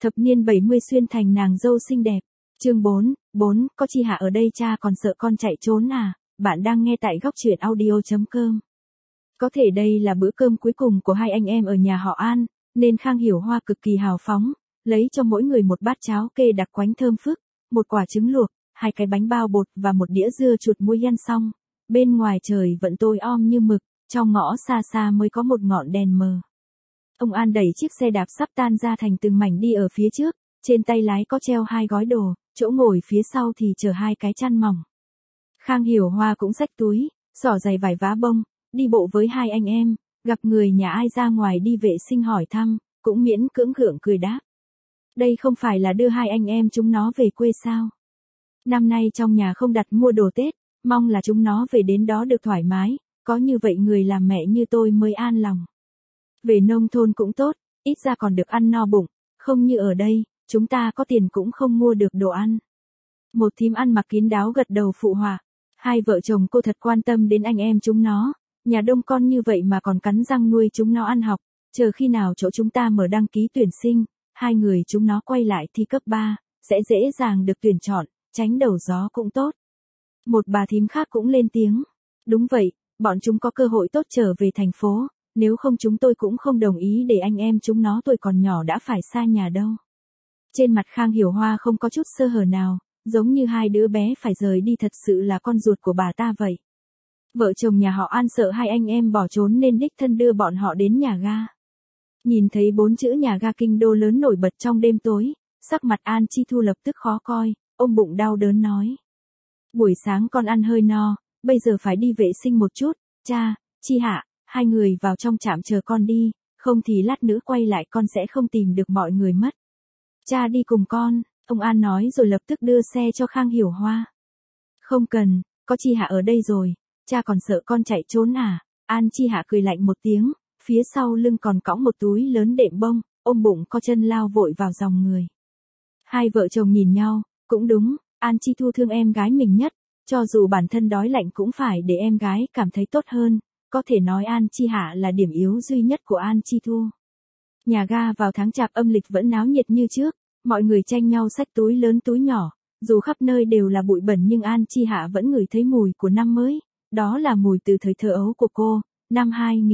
Thập niên 70 xuyên thành nàng dâu xinh đẹp. Chương 4, có Chi Hạ ở đây cha còn sợ con chạy trốn à? Bạn đang nghe tại góc truyện audio.com. Có thể đây là bữa cơm cuối cùng của hai anh em ở nhà họ An, nên Khang Hiểu Hoa cực kỳ hào phóng, lấy cho mỗi người một bát cháo kê đặc quánh thơm phức, một quả trứng luộc, hai cái bánh bao bột và một đĩa dưa chuột muối ăn xong. Bên ngoài trời vẫn tối om như mực, trong ngõ xa xa mới có một ngọn đèn mờ. Ông An đẩy chiếc xe đạp sắp tan ra thành từng mảnh đi ở phía trước, trên tay lái có treo hai gói đồ, chỗ ngồi phía sau thì chở hai cái chăn mỏng. Khang Hiểu Hoa cũng xách túi, xỏ giày vải vá bông, đi bộ với hai anh em, gặp người nhà ai ra ngoài đi vệ sinh hỏi thăm, cũng miễn cưỡng gượng cười đáp. Đây không phải là đưa hai anh em chúng nó về quê sao? Năm nay trong nhà không đặt mua đồ Tết, mong là chúng nó về đến đó được thoải mái, có như vậy người làm mẹ như tôi mới an lòng. Về nông thôn cũng tốt, ít ra còn được ăn no bụng, không như ở đây, chúng ta có tiền cũng không mua được đồ ăn. Một thím ăn mặc kín đáo gật đầu phụ họa. Hai vợ chồng cô thật quan tâm đến anh em chúng nó, nhà đông con như vậy mà còn cắn răng nuôi chúng nó ăn học, chờ khi nào chỗ chúng ta mở đăng ký tuyển sinh, hai người chúng nó quay lại thi cấp 3, sẽ dễ dàng được tuyển chọn, tránh đầu gió cũng tốt. Một bà thím khác cũng lên tiếng. Đúng vậy, bọn chúng có cơ hội tốt trở về thành phố, nếu không chúng tôi cũng không đồng ý để anh em chúng nó tuổi còn nhỏ đã phải xa nhà đâu. Trên mặt Khang Hiểu Hoa không có chút sơ hở nào, giống như hai đứa bé phải rời đi thật sự là con ruột của bà ta vậy. Vợ chồng nhà họ An sợ hai anh em bỏ trốn nên đích thân đưa bọn họ đến nhà ga. Nhìn thấy 4 chữ nhà ga kinh đô lớn nổi bật trong đêm tối, sắc mặt An Chi Thu lập tức khó coi, ôm bụng đau đớn nói. Buổi sáng con ăn hơi no, bây giờ phải đi vệ sinh một chút, cha, Chi Hạ, hai người vào trong trạm chờ con đi, không thì lát nữa quay lại con sẽ không tìm được mọi người mất. Cha đi cùng con, ông An nói rồi lập tức đưa xe cho Khang Hiểu Hoa. Không cần, có Chi Hạ ở đây rồi, cha còn sợ con chạy trốn à? An Chi Hạ cười lạnh một tiếng, phía sau lưng còn cõng một túi lớn đệm bông, ôm bụng co chân lao vội vào dòng người. Hai vợ chồng nhìn nhau, cũng đúng, An Chi Thu thương em gái mình nhất, cho dù bản thân đói lạnh cũng phải để em gái cảm thấy tốt hơn, có thể nói An Chi Hạ là điểm yếu duy nhất của An Chi Thu. Nhà ga vào tháng Chạp âm lịch vẫn náo nhiệt như trước, mọi người tranh nhau xách túi lớn túi nhỏ, dù khắp nơi đều là bụi bẩn nhưng An Chi Hạ vẫn ngửi thấy mùi của năm mới, đó là mùi từ thời thơ ấu của cô. Năm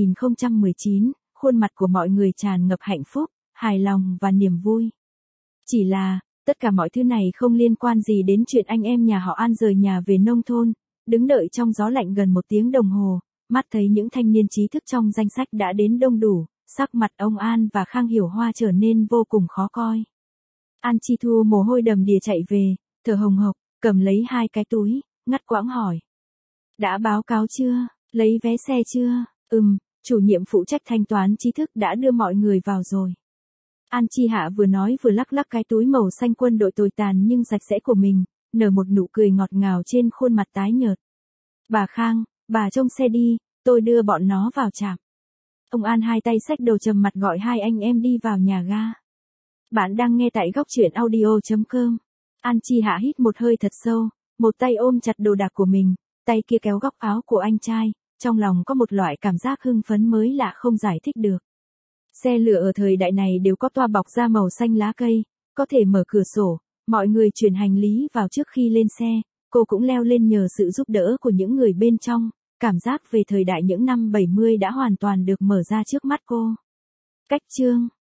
2019, khuôn mặt của mọi người tràn ngập hạnh phúc, hài lòng và niềm vui. Chỉ là, tất cả mọi thứ này không liên quan gì đến chuyện anh em nhà họ An rời nhà về nông thôn, đứng đợi trong gió lạnh gần 1 tiếng đồng hồ, mắt thấy những thanh niên trí thức trong danh sách đã đến đông đủ, sắc mặt ông An và Khang Hiểu Hoa trở nên vô cùng khó coi. An Chi Thu mồ hôi đầm đìa chạy về, thở hồng hộc, cầm lấy hai cái túi, ngắt quãng hỏi. Đã báo cáo chưa? Lấy vé xe chưa? Chủ nhiệm phụ trách thanh toán trí thức đã đưa mọi người vào rồi. An Chi Hạ vừa nói vừa lắc lắc cái túi màu xanh quân đội tồi tàn nhưng sạch sẽ của mình, nở một nụ cười ngọt ngào trên khuôn mặt tái nhợt. Bà Khang, bà trông xe đi, tôi đưa bọn nó vào trạm. Ông An hai tay xách đầu trầm mặt gọi hai anh em đi vào nhà ga. Bạn đang nghe tại góc truyện audio.com. An Chi Hạ hít một hơi thật sâu, một tay ôm chặt đồ đạc của mình, tay kia kéo góc áo của anh trai, trong lòng có một loại cảm giác hưng phấn mới lạ không giải thích được. Xe lửa ở thời đại này đều có toa bọc da màu xanh lá cây, có thể mở cửa sổ, mọi người chuyển hành lý vào trước khi lên xe, cô cũng leo lên nhờ sự giúp đỡ của những người bên trong, cảm giác về thời đại những năm 70 đã hoàn toàn được mở ra trước mắt cô. Cách chương